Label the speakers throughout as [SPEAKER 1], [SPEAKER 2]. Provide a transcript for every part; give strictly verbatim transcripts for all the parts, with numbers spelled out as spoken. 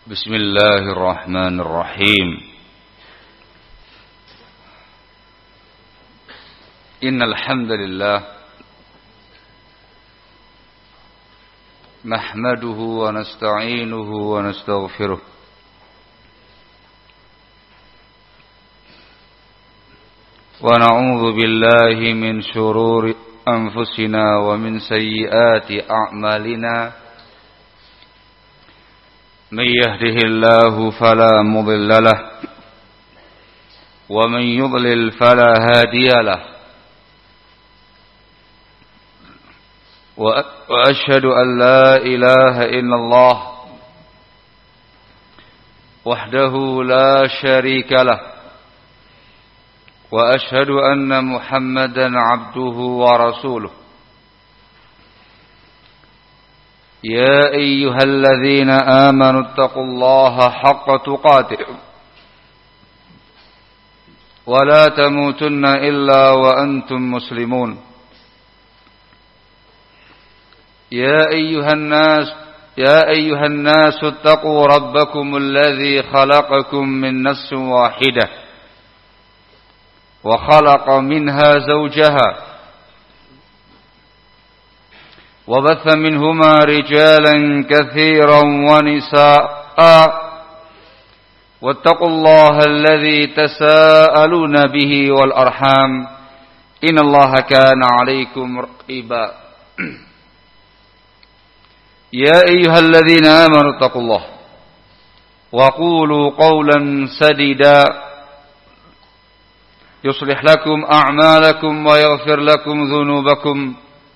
[SPEAKER 1] بسم الله الرحمن الرحيم إن الحمد لله نحمده ونستعينه ونستغفره ونعوذ بالله من شرور أنفسنا ومن سيئات أعمالنا من يهده الله فلا مضل له ومن يضلل فلا هادي له وأشهد أن لا إله إلا الله وحده لا شريك له وأشهد أن محمدا عبده ورسوله يا أيها الذين آمنوا اتقوا الله حق تقاته ولا تموتن إلا وأنتم مسلمون يا أيها الناس يا أيها الناس اتقوا ربكم الذي خلقكم من نفس واحدة وخلق منها زوجها وبث منهما رجالا كثيرا ونساء واتقوا الله الذي تساءلون به والأرحام إن الله كان عليكم رقيبا يا أيها الذين آمنوا اتقوا الله وقولوا قولا سديدا يصلح لكم أعمالكم ويغفر لكم ذنوبكم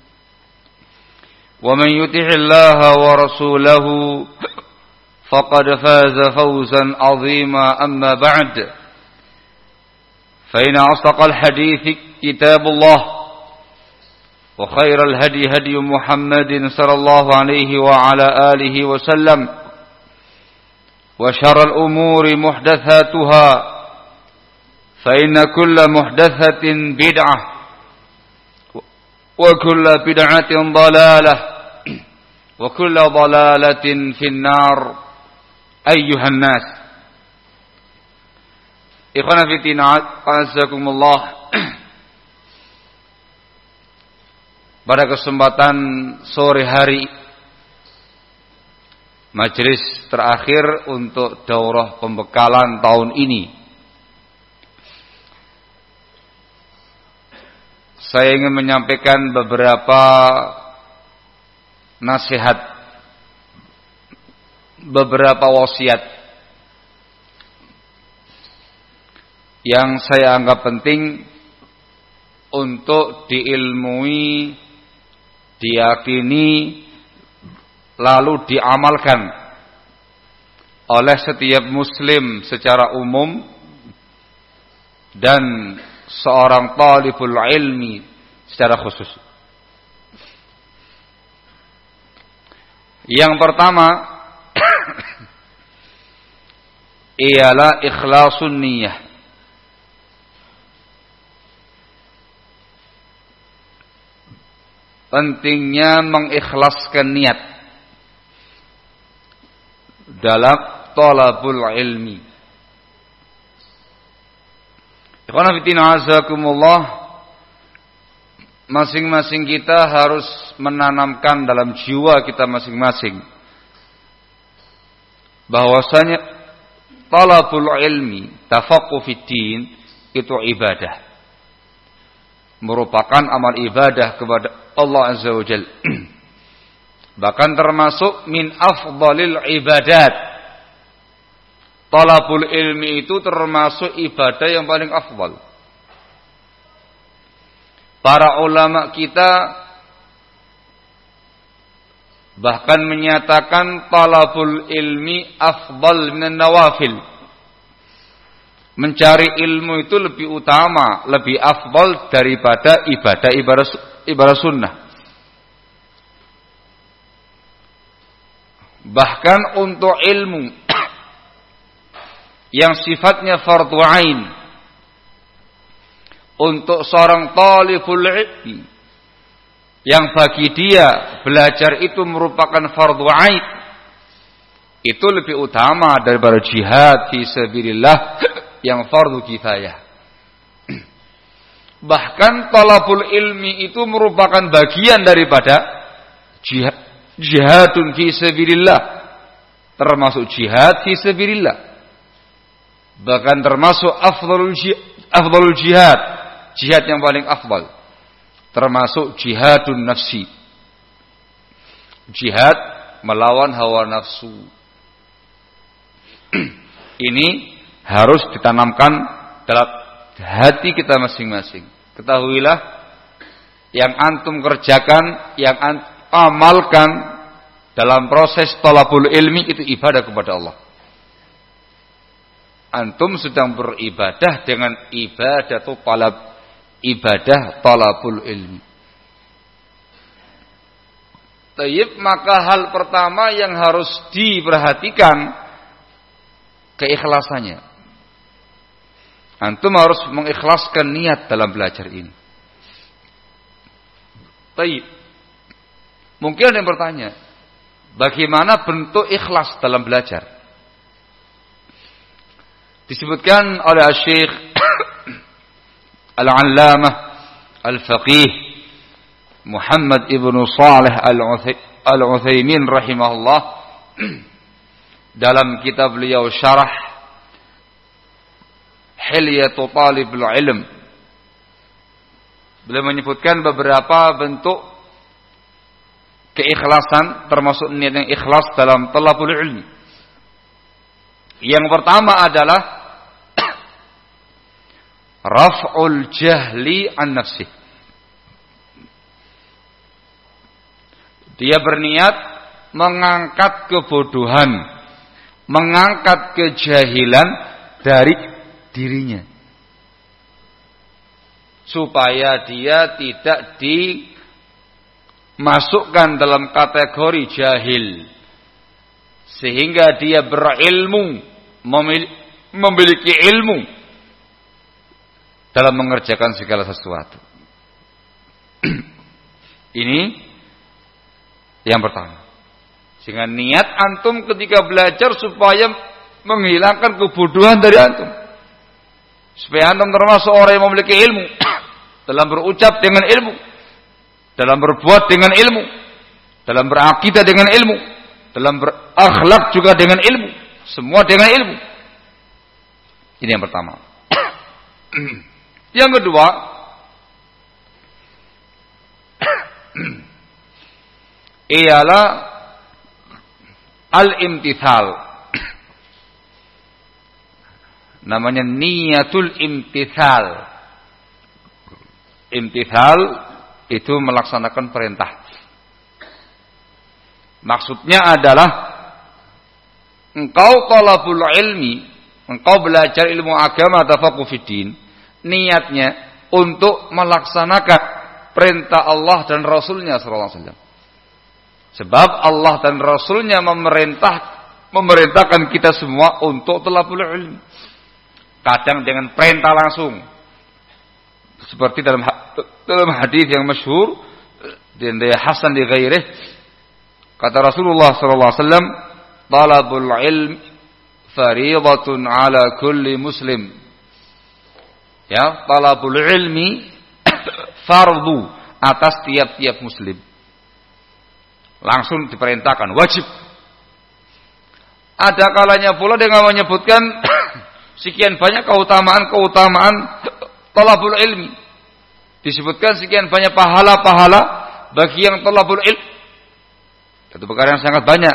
[SPEAKER 1] ومن يطع الله ورسوله فقد فاز فوزا عظيما أما بعد فإن أصدق الحديث كتاب الله وخير الهدي هدي محمد صلى الله عليه وعلى آله وسلم وشر الأمور محدثاتها فإن كل محدثة بدعة وكل بدعة ضلالة وكل ضلالة في النار أيها الناس إخوانا في الدين أعزكم الله. Pada kesempatan sore hari majelis terakhir untuk daurah pembekalan tahun ini, saya ingin menyampaikan beberapa nasihat, beberapa wasiat yang saya anggap penting untuk diilmui, diyakini, lalu diamalkan oleh setiap muslim secara umum dan seorang talibul ilmi secara khusus. Yang pertama ialah ikhlasun niyah. Pentingnya mengikhlaskan niat dalam talabul ilmi. Ikhwan fillah azakumullah, masing-masing kita harus menanamkan dalam jiwa kita masing-masing bahwasanya talabul ilmi, tafaqquh fid din itu ibadah, merupakan amal ibadah kepada Allah Azza wa Jalla. Bahkan termasuk min afdalil ibadat. Talabul ilmi itu termasuk ibadah yang paling afdal. Para ulama kita bahkan menyatakan talabul ilmi afdal minan nawafil. Mencari ilmu itu lebih utama, lebih afdal daripada ibadah-ibadah ibadah sunnah. Bahkan untuk ilmu yang sifatnya fardhu ain, untuk seorang talibul ilmi yang bagi dia belajar itu merupakan fardhu ain, itu lebih utama daripada jihad fi sabilillah yang fardu kifayah. Bahkan talabul ilmi itu merupakan bagian daripada jihad, jihadun fi sabilillah, termasuk jihad fi sabilillah. Bahkan termasuk afdalul jihad, afdalul jihad, jihad yang paling afdal, termasuk jihadun nafsi, jihad melawan hawa nafsu. Ini harus ditanamkan dalam hati kita masing-masing. Ketahuilah, yang antum kerjakan, yang antum amalkan dalam proses talabul ilmi itu ibadah kepada Allah. Antum sedang beribadah dengan ibadah atau talab, ibadah talabul ilmi. Tayyib, maka hal pertama yang harus diperhatikan keikhlasannya. Antum harus mengikhlaskan niat dalam belajar ini. Tayyib, mungkin ada yang bertanya, bagaimana bentuk ikhlas dalam belajar? Disebutkan oleh Syekh Al-Allamah Al-Faqih Muhammad ibnu Salih Al-Utsaimin rahimahullah dalam kitab beliau Syarah Hilyatu Talibul Ilm. Beliau menyebutkan beberapa bentuk keikhlasan, termasuk niat yang ikhlas dalam talabul ilmi. Yang pertama adalah raf'ul jahli an nafsih. Dia berniat mengangkat kebodohan, mengangkat kejahilan dari dirinya, supaya dia tidak dimasukkan dalam kategori jahil, sehingga dia berilmu, memiliki ilmu dalam mengerjakan segala sesuatu. Ini yang pertama. Sehingga niat antum ketika belajar supaya menghilangkan kebodohan dari antum, supaya antum termasuk orang yang memiliki ilmu, dalam berucap dengan ilmu, dalam berbuat dengan ilmu, dalam berakidah dengan ilmu, dalam berakhlak juga dengan ilmu, semua dengan ilmu. Ini yang pertama. Yang kedua, ialah al-imtithal. Namanya niyatul imtithal. Imtithal itu melaksanakan perintah. Maksudnya adalah engkau talabul ilmi, engkau belajar ilmu agama tafaqquh fiddin, niatnya untuk melaksanakan perintah Allah dan Rasulnya sallallahu alaihi wasallam. Sebab Allah dan Rasulnya memerintah memerintahkan kita semua untuk talabul ilmi. Kadang dengan perintah langsung, seperti dalam dalam hadis yang masyhur dan dari Hasan di ghairih, kata Rasulullah sallallahu alaihi wasallam, talabul ilm fariidatun ala kulli muslim. Ya, talabul ilmi fardu atas tiap-tiap muslim. Langsung diperintahkan, wajib. Ada kalanya pula dengan menyebutkan sekian banyak keutamaan-keutamaan talabul ilmi. Disebutkan sekian banyak pahala-pahala bagi yang talabul ilmi. Itu perkara yang sangat banyak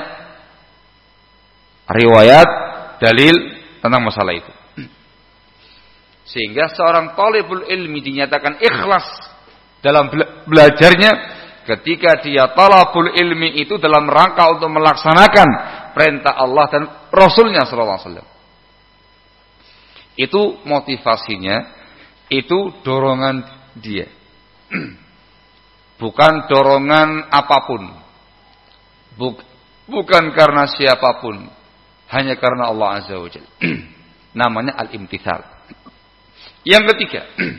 [SPEAKER 1] riwayat, dalil tentang masalah itu. Sehingga seorang talibul ilmi dinyatakan ikhlas dalam belajarnya ketika dia talabul ilmi itu dalam rangka untuk melaksanakan perintah Allah dan Rasulnya sallallahu alaihi wasallam. Itu motivasinya, itu dorongan dia. Bukan dorongan apapun. Bukan karena siapapun, hanya karena Allah Azza wa Jalla. Namanya al-imtithal. Yang ketiga,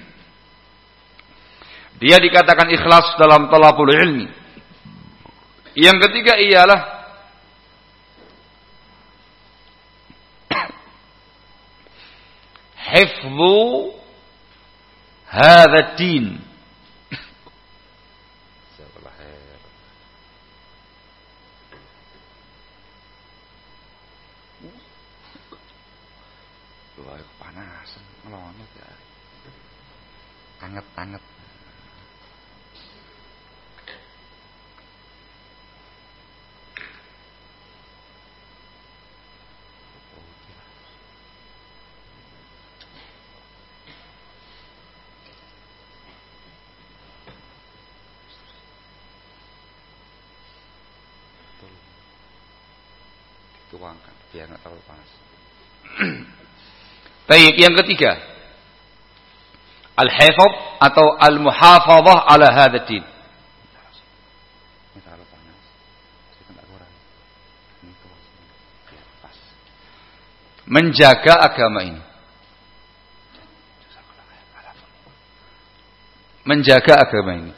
[SPEAKER 1] dia dikatakan ikhlas dalam talabul ilmi. Yang ketiga ialah hifdzu hadzal din. Wah, panas, ngelonyot ya. Anget-anget. Tuangkan biar nggak terlalu panas. Baik, yang ketiga, al-hifdz atau al-muhafadzah ala hadzal din. Menjaga agama ini. Menjaga agama ini.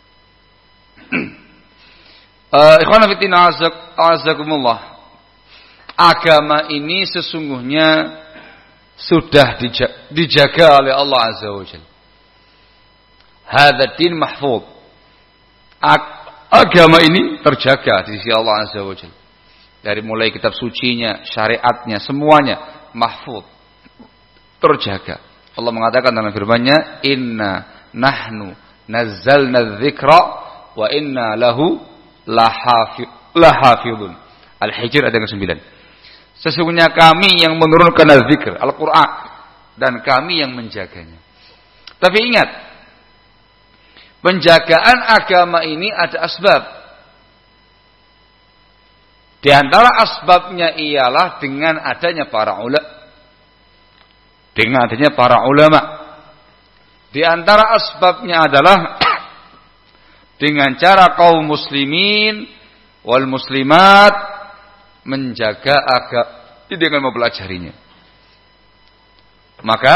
[SPEAKER 1] uh, Ikhwan fillah azakumullah. Agama ini sesungguhnya sudah dijaga oleh Allah Azza wa Jalla. Hadzal din mahfuz. Agama ini terjaga di sisi Allah Azza wa Jalla. Dari mulai kitab sucinya, syariatnya, semuanya mahfuz. Terjaga. Allah mengatakan dalam firman-Nya, "Inna nahnu nazzalna dzikra wa inna lahu lahafizun." Al-Hijr ayat yang kesembilan. Sesungguhnya kami yang menurunkan al-zikr, Al-Quran, dan kami yang menjaganya. Tapi ingat, penjagaan agama ini ada asbab. Di antara asbabnya ialah dengan adanya para ulama. Dengan adanya para ulama. Di antara asbabnya adalah dengan cara kaum muslimin wal muslimat menjaga agama dengan mempelajarinya. Maka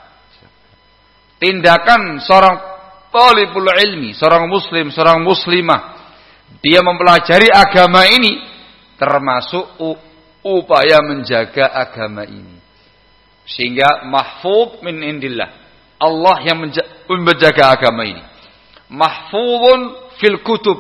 [SPEAKER 1] tindakan seorang talibul ilmi, seorang muslim, seorang muslimah, dia mempelajari agama ini termasuk upaya menjaga agama ini. Sehingga mahfuz min indillah. Allah yang menjaga agama ini. Mahfuzun fil kutub.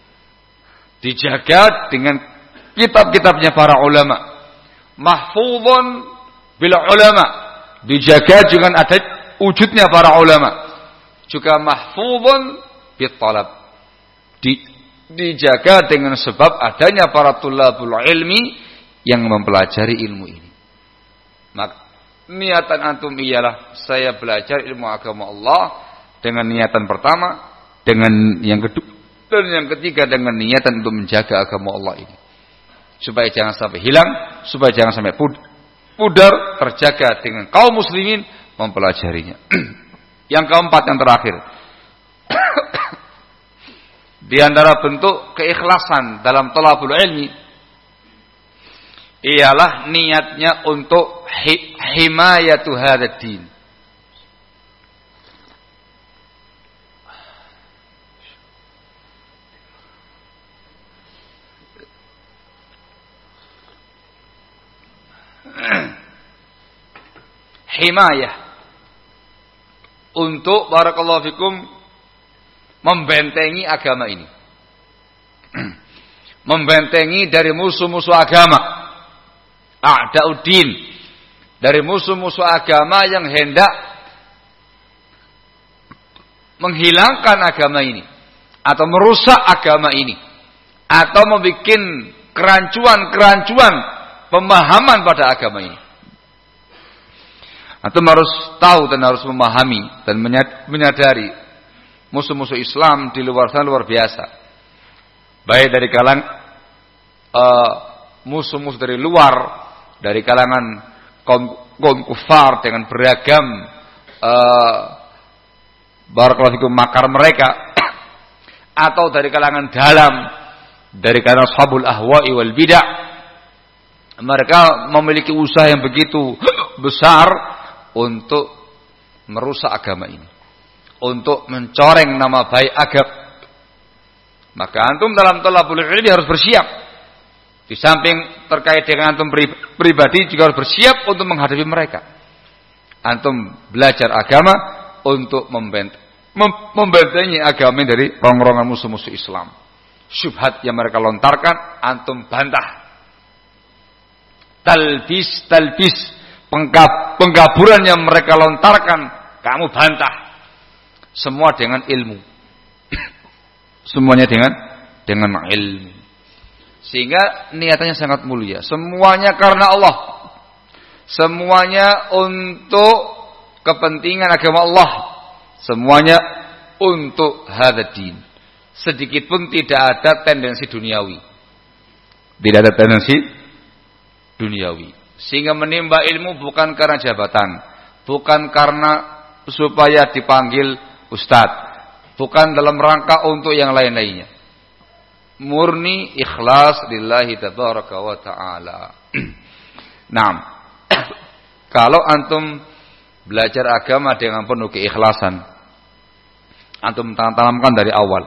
[SPEAKER 1] Dijaga dengan kitab-kitabnya para ulama. Mahfuzun bil ulama. Dijaga dengan ada wujudnya para ulama. Juga mahfuzun bit talab. Di, dijaga dengan sebab adanya para tulabul ilmi yang mempelajari ilmu ini. Maka niatan antum ialah saya belajar ilmu agama Allah dengan niatan pertama, dengan yang kedua dan yang ketiga dengan niatan untuk menjaga agama Allah ini. Supaya jangan sampai hilang, supaya jangan sampai pudar, terjaga dengan kaum muslimin mempelajarinya. Yang keempat, yang terakhir. Di antara bentuk keikhlasan dalam thalabul ilmi ialah niatnya untuk himayatu hadzal din. Himayah untuk barakallahu fikum membentengi agama ini. Membentengi dari musuh-musuh agama. A'da'uddin, dari musuh-musuh agama yang hendak menghilangkan agama ini atau merusak agama ini atau membuat kerancuan-kerancuan pemahaman pada agama ini. Antum harus tahu dan harus memahami dan menyadari musuh-musuh Islam di luar sana luar biasa. Baik dari kalangan uh, musuh-musuh dari luar, dari kalangan kaum, kaum kufar dengan beragam uh, barakallahu fikum makar mereka, atau dari kalangan dalam, dari kalangan ashabul ahwa'i wal bid'ah. Mereka memiliki usaha yang begitu besar untuk merusak agama ini, untuk mencoreng nama baik agama. Maka antum dalam thalabul ilmi harus bersiap. Di samping terkait dengan antum pribadi juga harus bersiap untuk menghadapi mereka. Antum belajar agama untuk membent- mem- membentengi agama dari rongrongan musuh-musuh Islam. Syubhat yang mereka lontarkan, antum bantah. Talbis, talbis, penggab- penggaburan yang mereka lontarkan, kamu bantah. Semua dengan ilmu. Semuanya dengan dengan ilmu. Sehingga niatannya sangat mulia. Semuanya karena Allah. Semuanya untuk kepentingan agama Allah. Semuanya untuk hadzal din. Sedikit pun tidak ada tendensi duniawi. Tidak ada tendensi duniawi. Sehingga menimba ilmu bukan karena jabatan, bukan karena supaya dipanggil ustadz, bukan dalam rangka untuk yang lain-lainnya. Murni ikhlas lillahi tabaraka wa ta'ala. Naam. Kalau antum belajar agama dengan penuh keikhlasan, antum tanamkan dari awal.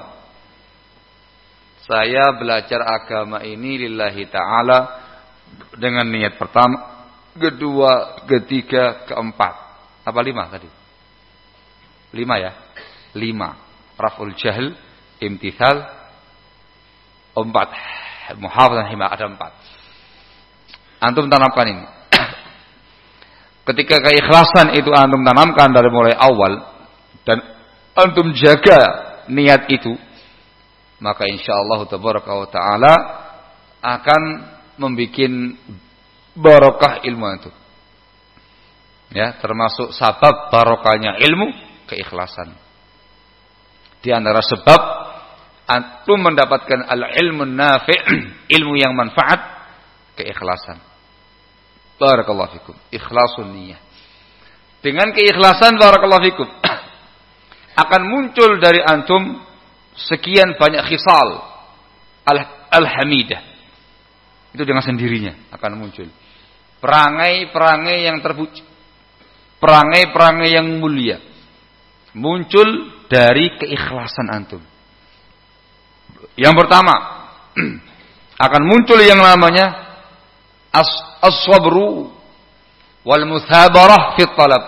[SPEAKER 1] Saya belajar agama ini lillahi ta'ala dengan niat pertama, kedua, ketiga, keempat. Apa lima tadi? Lima ya? Lima. Raf'ul jahl, imtithal, empat. Muhafadzah hima, ada empat. Antum tanamkan ini. Ketika keikhlasan itu antum tanamkan dari mulai awal dan antum jaga niat itu, maka insyaallah tabaraka wa taala akan membikin barokah ilmu itu. Ya, termasuk sabab barokahnya ilmu keikhlasan. Di antara sebab antum mendapatkan al-ilmu nafi', ilmu yang manfaat, keikhlasan. Barakallahu fikum. Ikhlasun niyah. Dengan keikhlasan barakallahu fikum akan muncul dari antum sekian banyak khisal al-hamidah. Itu dengan sendirinya akan muncul. Perangai-perangai yang terpuji. Perangai-perangai yang mulia. Muncul dari keikhlasan antum. Yang pertama, akan muncul yang namanya as-sabru wal muthabarah fi talab.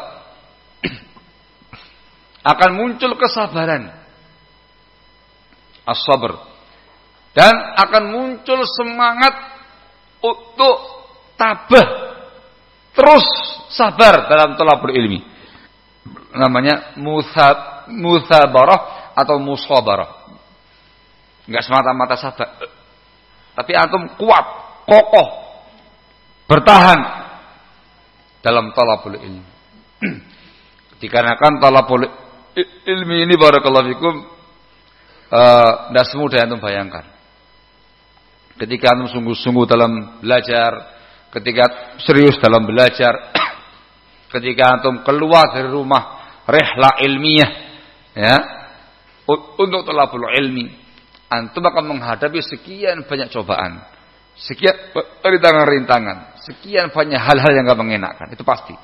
[SPEAKER 1] Akan muncul kesabaran. As-sabr. Dan akan muncul semangat untuk tabah terus sabar dalam thalabul ilmi. Namanya muthab, muthabarah atau musabarah. Enggak semata-mata sabar. Tapi antum kuat, kokoh, bertahan dalam thalabul ilmi. Dikarenakan thalabul ilmi ini barakallahu fikum tidak uh, semudah yang antum bayangkan. Ketika antum sungguh-sungguh dalam belajar, ketika serius dalam belajar, ketika antum keluar dari rumah rihlah ilmiah, ya, untuk thalabul ilmi, antum akan menghadapi sekian banyak cobaan, sekian rintangan-rintangan, sekian banyak hal-hal yang enggak mengenakan, itu pasti.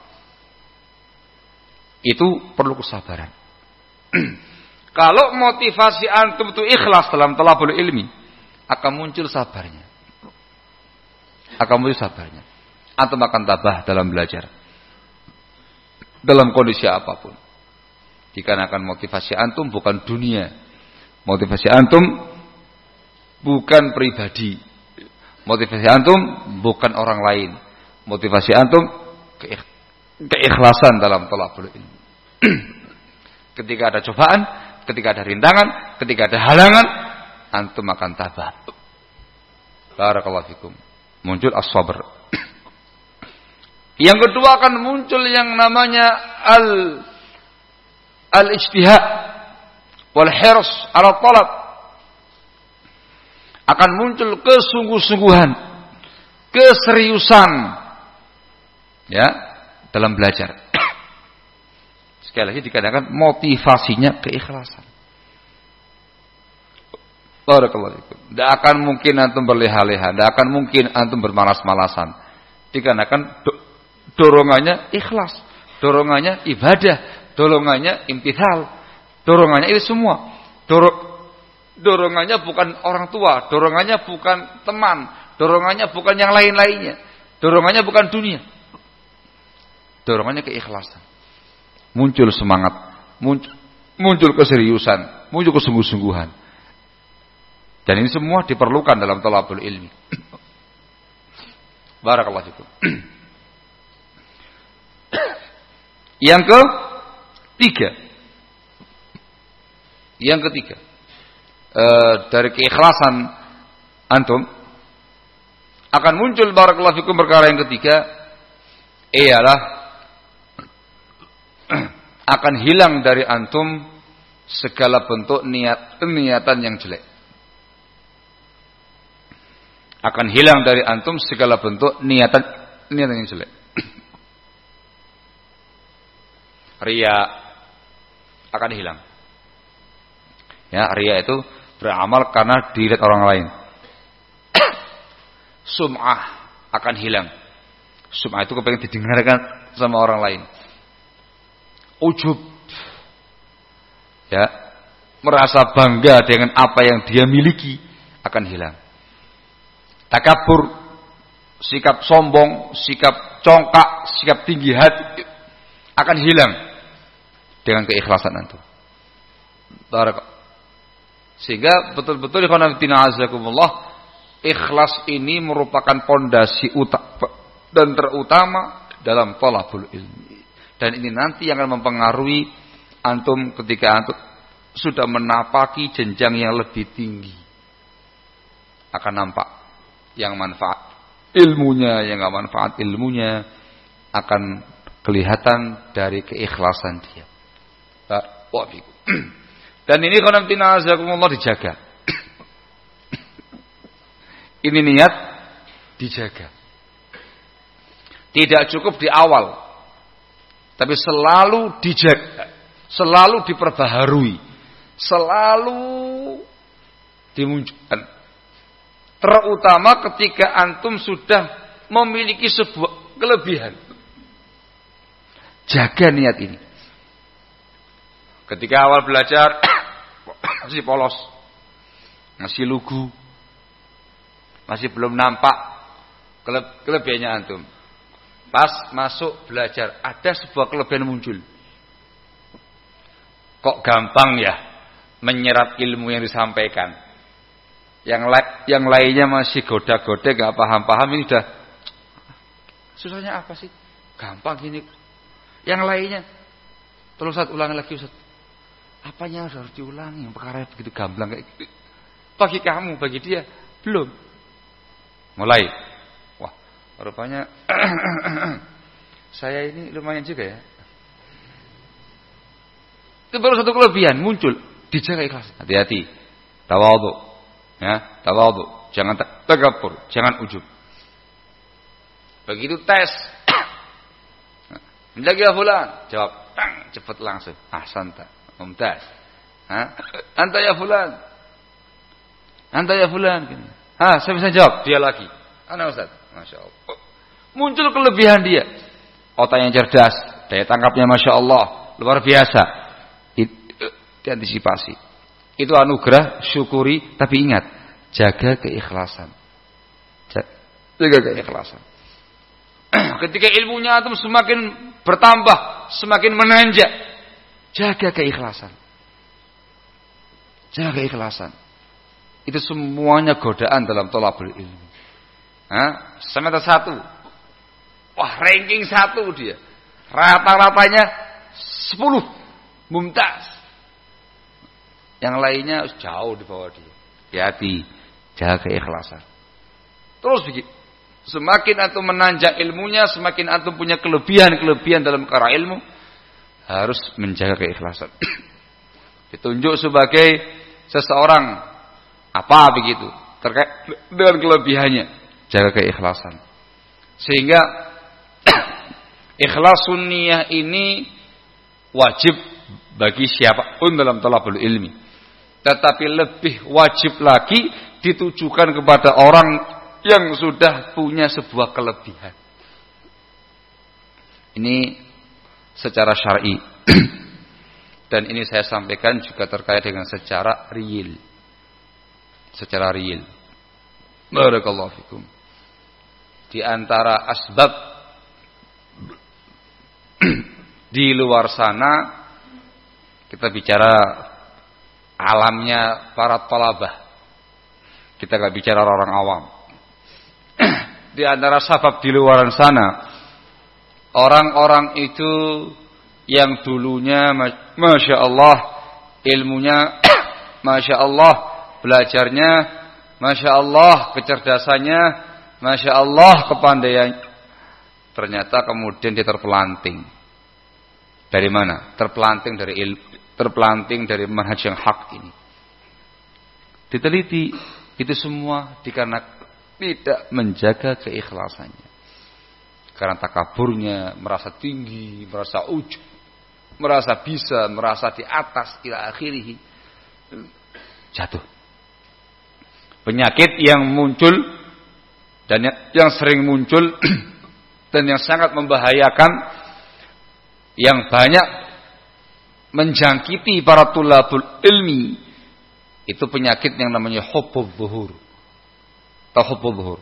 [SPEAKER 1] Itu perlu kesabaran. Kalau motivasi antum itu ikhlas dalam thalabul ilmi, akan muncul sabarnya. Akan muncul sabarnya. Antum akan tabah dalam belajar. Dalam kondisi apapun. Dikarenakan motivasi antum bukan dunia. Motivasi antum bukan pribadi. Motivasi antum bukan orang lain. Motivasi antum keikhlasan dalam thalabul ilmi. Ketika ada cobaan, ketika ada rintangan, ketika ada halangan, antum akan tabah. Barakallahu fikum. Muncul as-sabr. Yang kedua akan muncul yang namanya al al-ijtihad wal hirs ala talab. Akan muncul kesungguh-sungguhan, keseriusan, ya, dalam belajar. Sekali lagi dikatakan motivasinya keikhlasan. Barakallahu fikum. Tidak akan mungkin antum berleha-leha, tidak akan mungkin antum bermalas-malasan. Dikarenakan do- dorongannya ikhlas, dorongannya ibadah, dorongannya imtithal, dorongannya itu semua. Dor- dorongannya bukan orang tua, dorongannya bukan teman, dorongannya bukan yang lain-lainnya, dorongannya bukan dunia. Dorongannya keikhlasan. muncul semangat, muncul, muncul keseriusan, muncul kesungguh-sungguhan. Dan ini semua diperlukan dalam thalabul ilmi. Barakallahu fikum. Yang ketiga, yang ketiga, e, dari keikhlasan antum akan muncul barakallahu fikum perkara yang ketiga ialah akan hilang dari antum segala bentuk niat niatan yang jelek. Akan hilang dari antum segala bentuk niatan niatan yang jelek. Riya akan hilang. Ya, riya itu beramal karena dilihat orang lain. Sum'ah akan hilang. Sum'ah itu kepengen didengarkan sama orang lain. Ujub, ya, merasa bangga dengan apa yang dia miliki akan hilang. Takabur, sikap sombong, sikap congkak, sikap tinggi hati akan hilang dengan keikhlasan antum. Sehingga betul-betul ikhwan fillah azakumullah, ikhlas ini merupakan pondasi utama dan terutama dalam thalabul ilmi. Dan ini nanti yang akan mempengaruhi antum ketika antum sudah menapaki jenjang yang lebih tinggi. Akan nampak yang manfaat ilmunya, yang enggak manfaat ilmunya akan kelihatan dari keikhlasan dia. Dan ini khonamtina azakumullah dijaga. Ini niat dijaga. Tidak cukup di awal, tapi selalu dijaga, selalu diperbaharui, selalu dimunculkan. Terutama ketika antum sudah memiliki sebuah kelebihan. Jaga niat ini. Ketika awal belajar masih polos, masih lugu, masih belum nampak kelebihannya antum. Pas masuk belajar, ada sebuah kelebihan muncul. Kok gampang ya menyerap ilmu yang disampaikan. Yang la yang lainnya masih goda-goda, gak paham-paham, ini udah susahnya apa sih? Gampang gini. Yang lainnya, terus Ustaz ulangi lagi Ustaz. Apanya harus diulangi? Yang perkara begitu gamblang kayak gitu. Bagi kamu, bagi dia belum. Mulai. Wah, rupanya saya ini lumayan juga ya. Itu baru satu kelebihan muncul, dijaga ikhlas. Hati-hati. Tawadhu. Ya, tawadhu. Jangan takabur, jangan ujub. Begitu tes. Lagi ya fulan, jawab tang, cepat langsung. Ahsanta, mumtaz. Ha? Anta ya fulan. Anta ya fulan. Ha, saya bisa jawab, dia lagi. Ana Ustaz. Masyaallah. Muncul kelebihan dia. Otaknya cerdas, daya tangkapnya masyaallah, luar biasa. Itu diantisipasi. Itu anugerah, syukuri, tapi ingat, jaga keikhlasan. Jaga keikhlasan. Ketika ilmunya antum semakin bertambah, semakin menanjak, jaga keikhlasan. Jaga keikhlasan. Itu semuanya godaan dalam thalabul ilmi. Hah? Semester satu. Wah, ranking satu dia. Rata-ratanya sepuluh. Mumtaz. Yang lainnya jauh di bawah dia. Hati-hati, jaga keikhlasan. Terus begitu. Semakin antum menanjak ilmunya, semakin antum punya kelebihan-kelebihan dalam perkara ilmu, harus menjaga keikhlasan. Ditunjuk sebagai seseorang apa begitu terkait dengan kelebihannya, jaga keikhlasan. Sehingga ikhlasun niyah ini wajib bagi siapapun dalam thalabul ilmi. Tetapi lebih wajib lagi ditujukan kepada orang yang sudah punya sebuah kelebihan. Ini secara syar'i. Dan ini saya sampaikan juga terkait dengan secara real. Secara real. Barakallahu fikum. Di antara asbab Di luar sana kita bicara alamnya para talabah. Kita nggak bicara orang awam. Di antara sebab di luar sana, orang-orang itu yang dulunya Masya Allah ilmunya, Masya Allah belajarnya, Masya Allah kecerdasannya, Masya Allah kepandaiannya, ternyata kemudian dia terpelanting. Dari mana? Terpelanting dari ilmu, terpelanting dari manhaj yang hak ini. Diteliti, itu semua dikarenakan tidak menjaga keikhlasannya. Karena takaburnya, merasa tinggi, merasa ujub, merasa bisa, merasa di atas ila akhirih, jatuh. Penyakit yang muncul dan yang, yang sering muncul dan yang sangat membahayakan, yang banyak menjangkiti para tulabul ilmi, itu penyakit yang namanya hubbuz zuhur. Tahu hubbuz zuhur?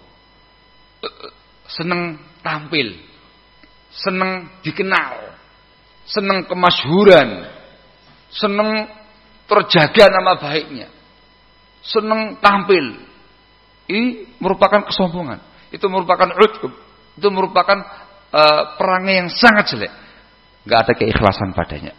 [SPEAKER 1] Senang tampil, senang dikenal, senang kemasyhuran, senang terjaga nama baiknya, senang tampil. Ini merupakan kesombongan, itu merupakan ujub, itu merupakan uh, perangai yang sangat jelek. Gak ada keikhlasan padanya.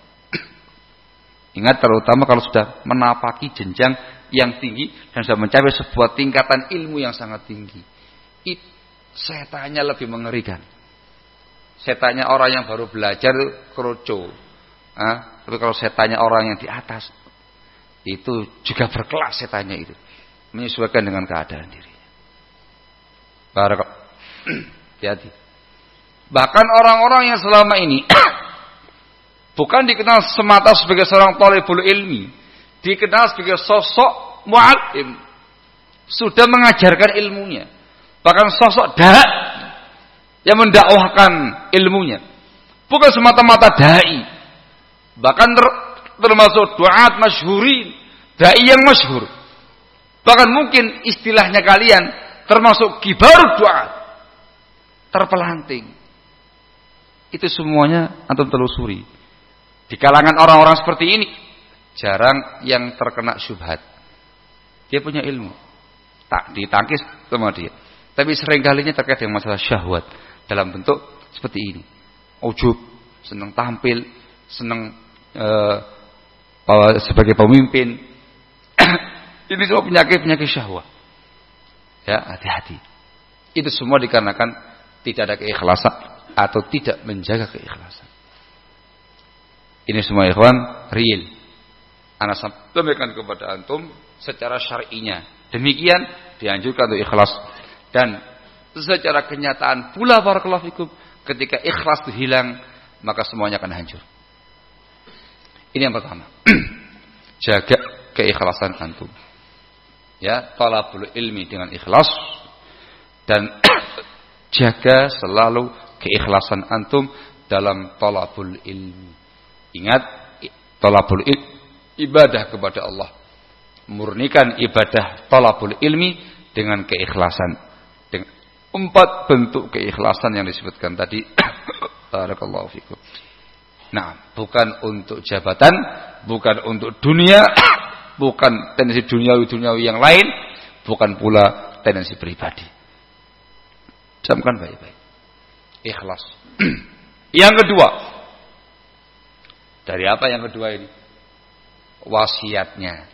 [SPEAKER 1] Ingat, terutama kalau sudah menapaki jenjang yang tinggi dan sudah mencapai sebuah tingkatan ilmu yang sangat tinggi. It, setannya lebih mengerikan. Setannya orang yang baru belajar kroco. Ah, tapi kalau setannya orang yang di atas, itu juga berkelas setannya itu. Menyesuaikan dengan keadaan dirinya. Barakallahu. Hati-hati. Bahkan orang-orang yang selama ini bukan dikenal semata sebagai seorang talibul ilmi, dikenal sebagai sosok mu'allim, sudah mengajarkan ilmunya, bahkan sosok da'i yang mendakwahkan ilmunya, bukan semata-mata da'i, bahkan ter, termasuk du'at masyhurin, da'i yang masyhur, bahkan mungkin istilahnya kalian termasuk kibar du'at, terpelanting. Itu semuanya antum telusuri. Di kalangan orang-orang seperti ini jarang yang terkena syubhat. Dia punya ilmu, tak ditangkis sama dia. Tapi seringkalinya terkait dengan masalah syahwat dalam bentuk seperti ini. Ujub, senang tampil, senang uh, sebagai pemimpin. Ini semua penyakit-penyakit syahwat. Ya, hati-hati. Itu semua dikarenakan tidak ada keikhlasan atau tidak menjaga keikhlasan. Ini semua ikhwan real. Ana sampaikan kepada antum secara syar'inya. Demikian dianjurkan untuk ikhlas. Dan secara kenyataan pula barakallahu fikum, ketika ikhlas itu hilang, maka semuanya akan hancur. Ini yang pertama. Jaga keikhlasan antum. Ya, talabul ilmi dengan ikhlas, dan jaga selalu keikhlasan antum dalam talabul ilmi. Ingat, talabul ilmi ibadah kepada Allah. Murnikan ibadah talabul ilmi dengan keikhlasan. Dengan empat bentuk keikhlasan yang disebutkan tadi. Barakallahu fikum. Nah, bukan untuk jabatan, bukan untuk dunia, bukan tendensi duniawi-duniawi yang lain, bukan pula tendensi pribadi. Camkan baik-baik. Ikhlas. Yang kedua, dari apa yang kedua ini? Wasiatnya.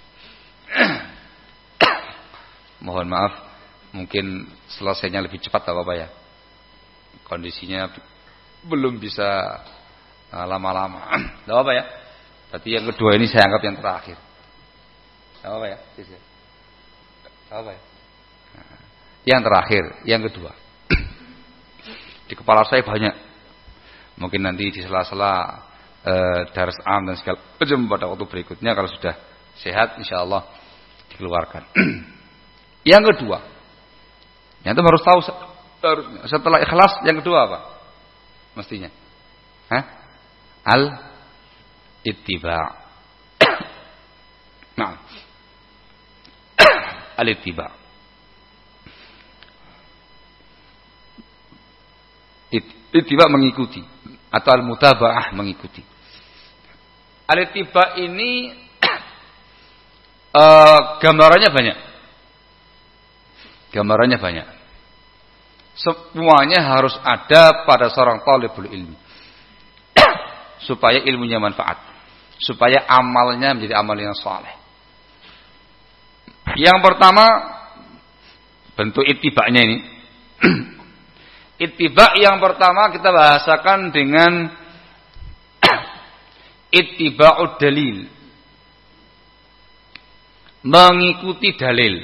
[SPEAKER 1] Mohon maaf, mungkin selesainya lebih cepat tak apa-apa ya. Kondisinya belum bisa uh, lama-lama. Tak apa-apa ya. Berarti yang kedua ini saya anggap yang terakhir. Tak apa-apa ya. Tak apa-apa ya. Yang terakhir, yang kedua. Di kepala saya banyak. Mungkin nanti di sela-sela Uh, daras am dan segala macam pada waktu berikutnya kalau sudah sehat insyaallah dikeluarkan. Yang kedua, yang itu harus tahu setelah ikhlas yang kedua apa? Mestinya, hah? Al ittiba. Nah, al ittiba. Ittiba mengikuti. atau al-mutaba'ah, mengikuti. Al-ittiba ini uh, gambarannya banyak. Gambarannya banyak. Semuanya harus ada pada seorang talibul ilmi. Supaya ilmunya manfaat. Supaya amalnya menjadi amal yang saleh. Yang pertama, bentuk ittiba'nya ini. Ittiba' yang pertama kita bahasakan dengan ittiba'ud dalil. Mengikuti dalil.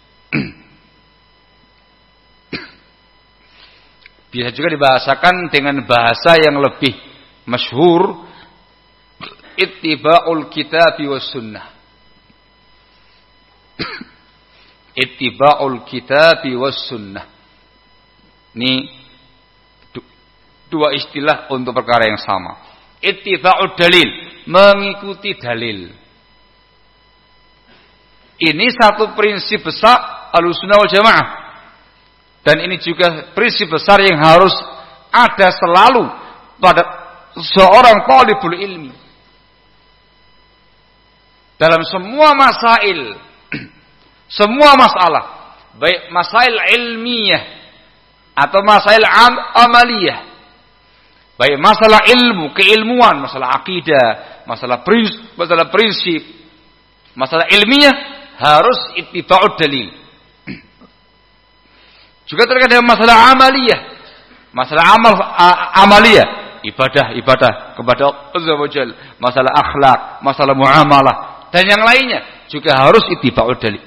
[SPEAKER 1] Bisa juga dibahasakan dengan bahasa yang lebih masyhur, ittiba'ul kitab was sunnah. Ittiba'ul kitab was sunnah. Ini dua istilah untuk perkara yang sama. Ittiba'ud dalil, mengikuti dalil. Ini satu prinsip besar Ahlussunnah wal Jamaah. Dan ini juga prinsip besar yang harus ada selalu pada seorang talibul ilmi. Dalam semua masail, semua masalah, baik masail ilmiah atau masail amaliyah, baik masalah ilmu, keilmuan, masalah akidah, masalah prinsip, masalah prinsip, masalah ilmiah, harus ittiba'ud dalil. Juga terkait dengan masalah amaliyah, masalah amal amaliyah, ibadah ibadah kepada Allah Azza wa Jalla, masalah akhlak, masalah muamalah dan yang lainnya juga harus ittiba'ud dalil.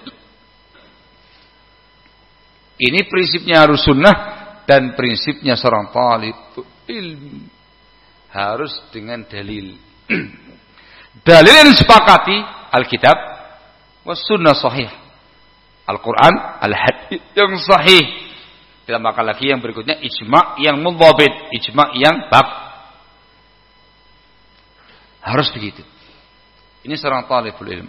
[SPEAKER 1] Ini prinsipnya harus sunnah dan prinsipnya seorang talib ilmu harus dengan dalil. Dalil yang disepakati Alkitab was sunnah sahih, Al-Quran, al-hadits yang sahih. Dalam maka lagi yang berikutnya ijma' yang mundhabit, ijma' yang bab. Harus begitu. Ini seorang talibul ilm.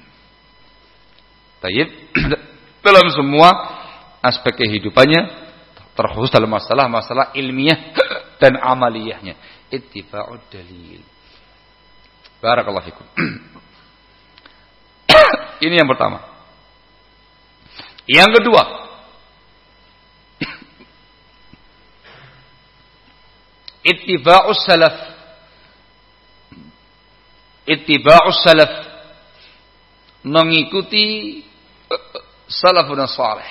[SPEAKER 1] Tayyib, dalam semua aspek kehidupannya, terkhusus dalam masalah-masalah ilmiah dan amaliyahnya, ittiba'ud dalil. Barakallahu fikum. Ini yang pertama. Yang kedua, ittiba'us salaf. Ittiba'us salaf, mengikuti salafun salih.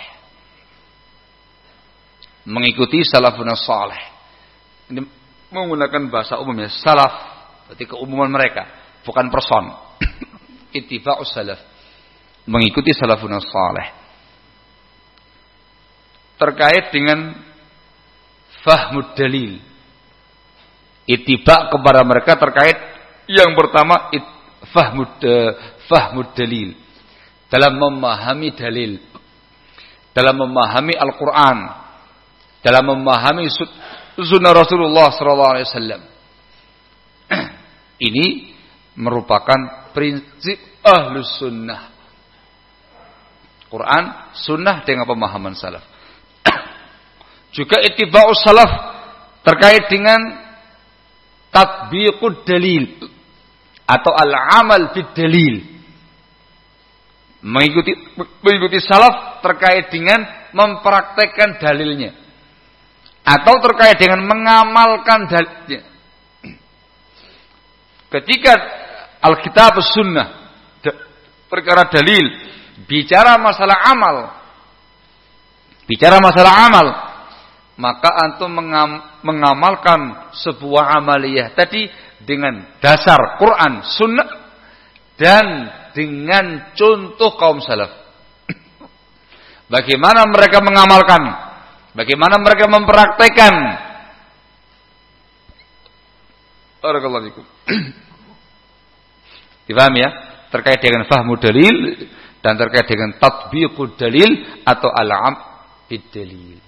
[SPEAKER 1] Mengikuti salafun salih. Ini menggunakan bahasa umumnya, salaf, berarti keumuman mereka, bukan person. Ittiba'us salaf, mengikuti salafun salih. Terkait dengan fahmud dalil, ittiba' kepada mereka terkait yang pertama it, fahmud uh, fahmud dalil, dalam memahami dalil, dalam memahami Al-Quran, dalam memahami sunnah Rasulullah sallallahu alaihi wasallam. Ini merupakan prinsip Ahlus Sunnah. Quran, sunnah dengan pemahaman salaf. Juga ittiba'us salaf terkait dengan tatbiqud dalil atau al-amal bid dalil. Mengikuti mengikuti salaf terkait dengan mempraktekkan dalilnya atau terkait dengan mengamalkan dalilnya. Ketika Alkitab Sunnah perkara dalil bicara masalah amal, bicara masalah amal, maka antum mengam, mengamalkan sebuah amaliyah tadi dengan dasar Quran, Sunnah dan dengan contoh kaum salaf. Bagaimana mereka mengamalkan, bagaimana mereka mempraktekkan. Barakallahu fikum. Dipahami ya? Terkait dengan fahmu dalil dan terkait dengan tatbiqud dalil atau al-am bid dalil.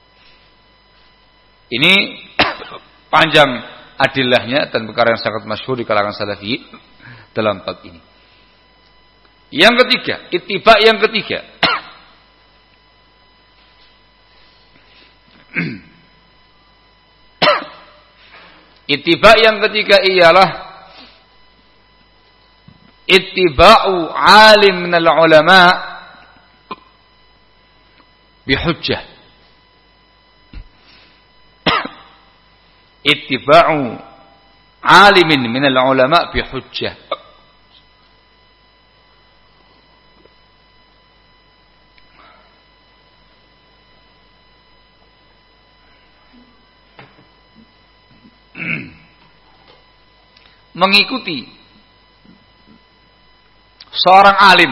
[SPEAKER 1] Ini panjang adillahnya dan perkara yang sangat masyhur di kalangan salafi dalam bab ini. Yang ketiga, ittiba' yang ketiga. Ittiba yang ketiga ialah ittiba'u alim minal ulama bihujjah. Ittiba'u alimin minal ulama bihujjah. Mengikuti seorang alim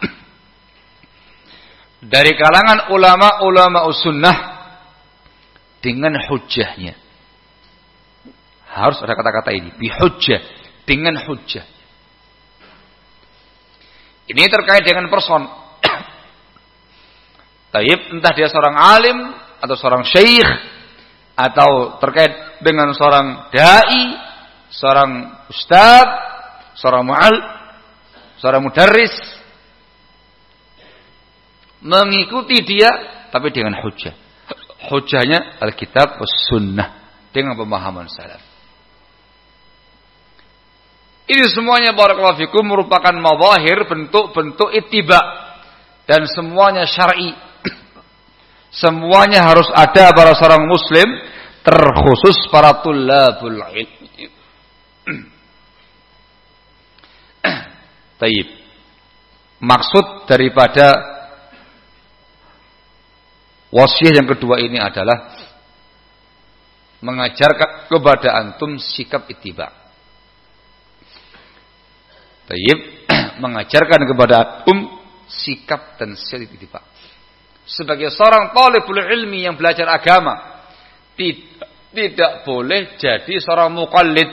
[SPEAKER 1] dari kalangan ulama-ulama sunnah dengan hujjahnya. Harus ada kata-kata ini, bihujjah, dengan hujjah. Ini terkait dengan person. Taib, entah dia seorang alim atau seorang syekh atau terkait dengan seorang dai, seorang ustaz, seorang mu'al, seorang mudarris, mengikuti dia tapi dengan hujjah. Hujjahnya Alkitab was sunnah dengan pemahaman salaf. Ini semuanya barakallahu fikum merupakan mazahir, bentuk-bentuk ittiba, dan semuanya syar'i. Semuanya harus ada pada seorang muslim, terkhusus para tullabul ilm. Taib. Maksud daripada wasiat yang kedua ini adalah mengajarkan kepada antum sikap ittiba. Taib. Mengajarkan kepada antum sikap dan sikap ittiba. Sebagai seorang talibul ilmi yang belajar agama, tidak, tidak boleh jadi seorang muqallid.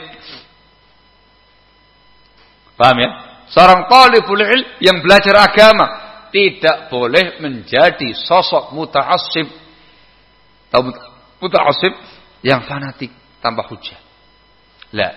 [SPEAKER 1] Paham ya? Seorang talibul ilm yang belajar agama tidak boleh menjadi sosok muta'assib atau muta'assib yang fanatik tanpa hujjah. La.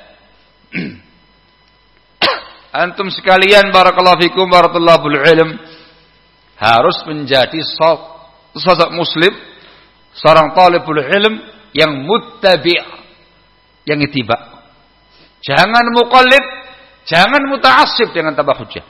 [SPEAKER 1] Antum sekalian barakallahu fikum barakallahu ilm harus menjadi sosok muslim, seorang talibul ilm yang muttabi', yang ittiba. Jangan muqallid, jangan muta'assib dengan tanpa hujjah.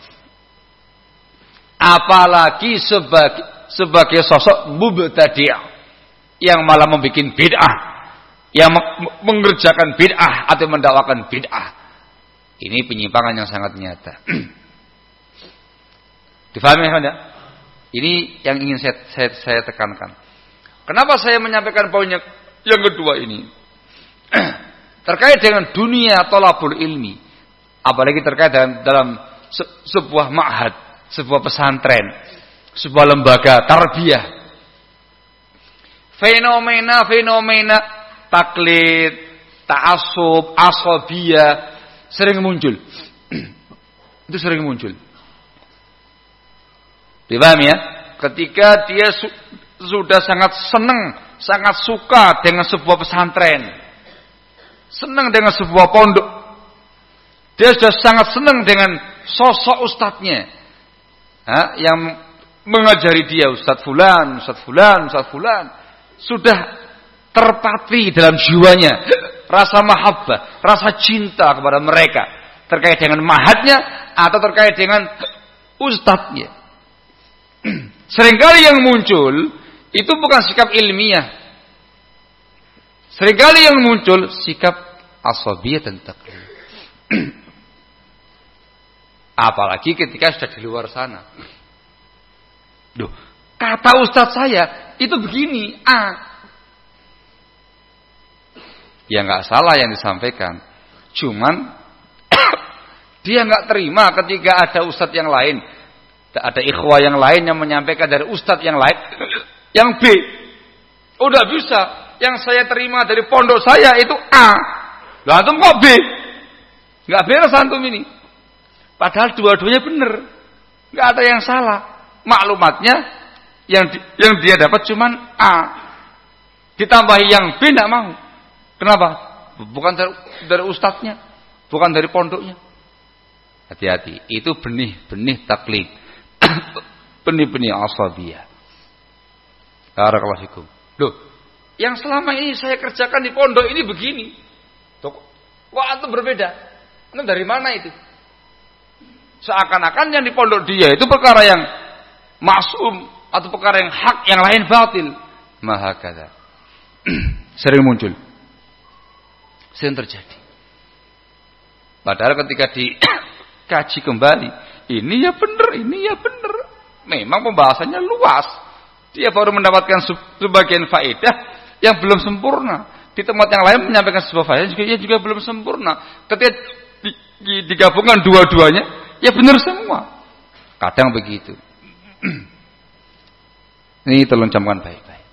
[SPEAKER 1] Apalagi sebagai sebagai sosok mubtadi' yang malah membuat bid'ah, yang mengerjakan bid'ah atau mendakwakan bid'ah. Ini penyimpangan yang sangat nyata. Difahami ya? Ini yang ingin saya, saya, saya tekankan. Kenapa saya menyampaikan poin yang, yang kedua ini? Terkait dengan dunia thalabul ilmi. Apalagi terkait dalam, dalam se, sebuah ma'had, sebuah pesantren, sebuah lembaga tarbiyah. Fenomena-fenomena taklid, ta'assub, asabiyah sering muncul. Itu sering muncul. Dipahami ya? Ketika dia su, sudah sangat senang, sangat suka dengan sebuah pesantren, senang dengan sebuah pondok, dia sudah sangat senang dengan sosok ustadznya, ha, yang mengajari dia, Ustadz Fulan, Ustadz Fulan, Ustadz Fulan, sudah terpatri dalam jiwanya rasa mahabbah, rasa cinta kepada mereka terkait dengan mahadnya atau terkait dengan ustadznya. Seringkali yang muncul itu bukan sikap ilmiah. Seringkali yang muncul sikap asabiyah dan taklid. Apalagi ketika sudah di luar sana. Duh, kata ustadz saya itu begini, ah. Ya nggak salah yang disampaikan. Cuman dia nggak terima ketika ada ustadz yang lain, ada ikhwah yang lain yang menyampaikan dari ustadz yang lain, yang B. Udah bisa, yang saya terima dari pondok saya itu A. Lah antum kok B? Nggak beres antum ini. Padahal dua-duanya benar, nggak ada yang salah. Maklumatnya yang di, yang dia dapat cuman A. Ditambahi yang B nggak mau. Kenapa? Bukan dari, dari ustadznya, bukan dari pondoknya. Hati-hati, itu benih-benih taklid, benih-benih asabiyah. Barakallahu fikum. Loh, yang selama ini saya kerjakan di pondok ini begini. Tuh, Wah, antum berbeda. Antum dari mana itu? Seakan-akan yang di pondok dia itu perkara yang maksum atau perkara yang hak, yang lain batil. Maha kata. Sering muncul. Sering terjadi. Padahal ketika dikaji kembali, ini ya benar, ini ya benar. Memang pembahasannya luas. Dia baru mendapatkan sebagian faedah yang belum sempurna. Di tempat yang lain menyampaikan sebuah faedah juga, ya juga belum sempurna. Ketika digabungkan dua-duanya, ya benar semua. Kadang begitu. Ini tolong camkan baik-baik.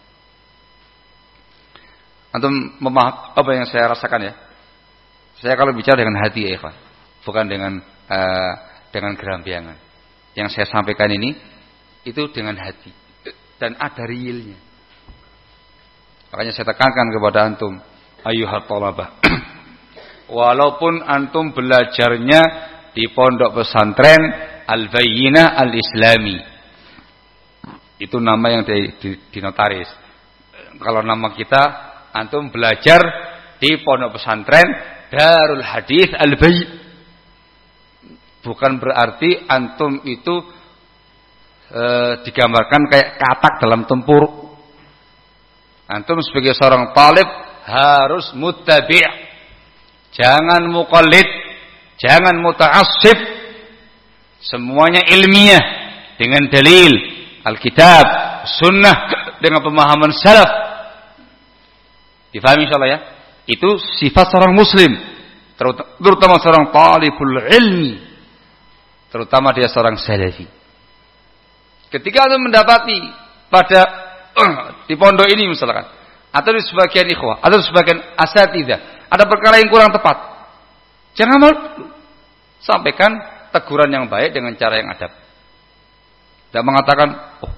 [SPEAKER 1] Antum memaham apa yang saya rasakan ya? Saya kalau bicara dengan hati ya ikhwan, bukan dengan uh, dengan gerampiangan. Yang saya sampaikan ini itu dengan hati dan ada realnya. Makanya saya tekankan kepada antum, ayyuhat thalabah. Walaupun antum belajarnya di pondok pesantren Al-Bayyinah Al-Islami. Itu nama yang di, di, di notaris. Kalau nama kita, antum belajar di pondok pesantren Darul Hadits Al-Bayyin. Bukan berarti antum itu e, digambarkan kayak katak dalam tempur. Antum sebagai seorang talib harus muttabi'. Jangan muqallid, jangan muta'assib. Semuanya ilmiah dengan dalil Alkitab, sunnah dengan pemahaman salaf. Difahami insyaallah ya? Itu sifat seorang muslim, terutama seorang talibul ilmi, terutama dia seorang salafi. Ketika antum mendapati pada di pondok ini misalkan, atau di sebagian ikhwah, atau di sebagian asatidzah, ada perkara yang kurang tepat, jangan malu, sampaikan teguran yang baik dengan cara yang adab. Tidak mengatakan, oh,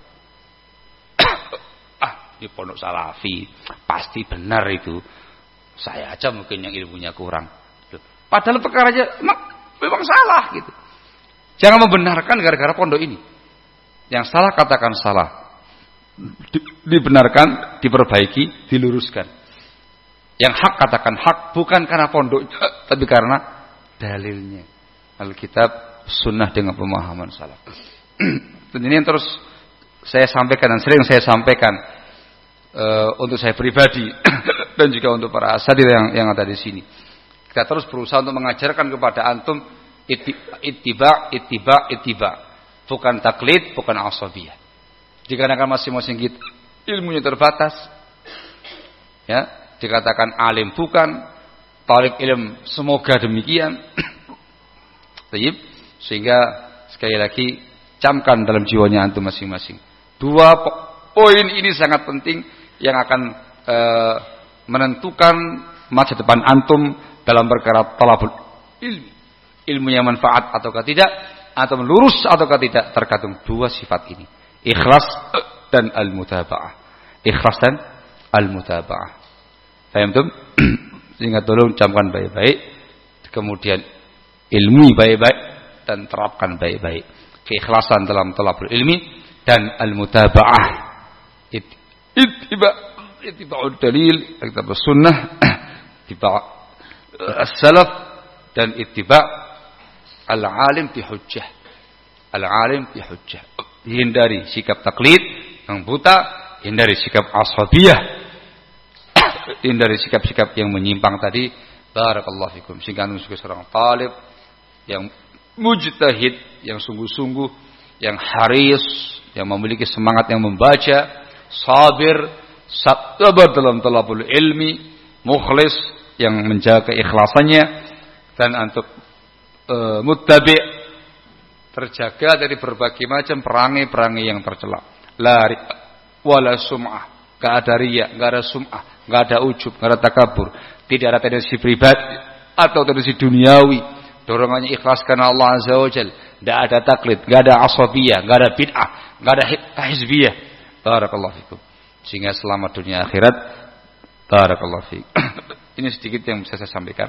[SPEAKER 1] ah, di pondok salafi pasti benar itu, saya aja mungkin yang ilmunya kurang. Padahal perkaranya memang, memang salah gitu. Jangan membenarkan gara-gara pondok ini. Yang salah katakan salah. Dibenarkan, diperbaiki, diluruskan. Yang hak katakan hak, bukan karena pondoknya, tapi karena dalilnya. Alkitab, sunnah dengan pemahaman salaf. Dan ini yang terus saya sampaikan dan sering saya sampaikan uh, untuk saya pribadi dan juga untuk para asatidz yang yang ada di sini. Kita terus berusaha untuk mengajarkan kepada antum ittiba, ittiba, ittiba, bukan taklid, bukan asabiyah. Dikarenakan masing-masing kita ilmunya terbatas, ya, dikatakan alim bukan, talib ilm semoga demikian. Baik, sehingga sekali lagi camkan dalam jiwanya antum masing-masing. Dua poin ini sangat penting yang akan e, menentukan masa depan antum dalam perkara talabul ilmi. Ilmunya manfaat ataukah tidak, atau lurus ataukah tidak, tergantung dua sifat ini. Ikhlas dan al-mutaba'ah. Ikhlas dan al-mutaba'ah. Paham tuh? Sehingga tolong camkan baik-baik, kemudian ilmu baik-baik dan terapkan baik-baik. Keikhlasan dalam talabul ilmi dan al-mutaba'ah. Ittiba, ittiba'ud dalil, kitab sunnah, ittiba' as-salaf dan ittiba' al-alim fi hujjah. Al-alim fi hujjah. Hindari sikap taklid yang buta, hindari sikap ashabiyah, hindari sikap-sikap yang menyimpang tadi. Barakallahu fikum. Sehingga antum sebagai seorang talib yang mujtahid, yang sungguh-sungguh, yang haris, yang memiliki semangat yang membaca, sabir, sabar dalam talabul ilmi, mukhlis, yang menjaga ikhlasannya, dan antum uh, muttabi', terjaga dari berbagai macam perangai-perangai yang tercela. Lari wala sum'ah, enggak ada riya, enggak ada sum'ah, enggak ada ujub, enggak ada takabur, tidak ada tendensi pribadi atau tendensi duniawi. Dorongannya ikhlas karena Allah Azza wa Jalla, enggak ada taklid, enggak ada asabiyah, enggak ada bid'ah, enggak ada hizbiyah. Barakallahu fikum. Sehingga selamat dunia akhirat. Barakallahu fikum. Ini sedikit yang bisa saya sampaikan.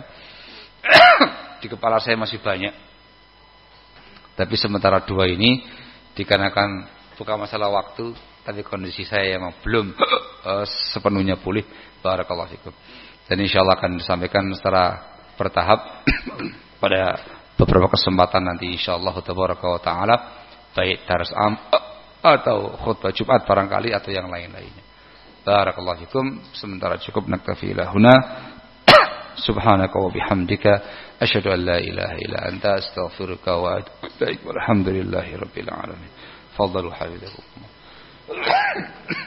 [SPEAKER 1] Di kepala saya masih banyak. Tapi sementara dua ini dikarenakan bukan masalah waktu, tapi kondisi saya yang belum uh, sepenuhnya pulih. Barakallahu fikum. Dan insyaallah akan disampaikan secara bertahap pada beberapa kesempatan nanti insyaallah tabaraka wa taala, baik dars am atau khutbah Jumat barangkali atau yang lain-lainnya. Barakallahu fikum. Sementara cukup naktafi ila huna. Subhanaka wa bihamdika asyhadu an la ilaha illa anta astaghfiruka wa atubu ilaik. Walhamdulillahi rabbil alamin. Fadhalu habibakum.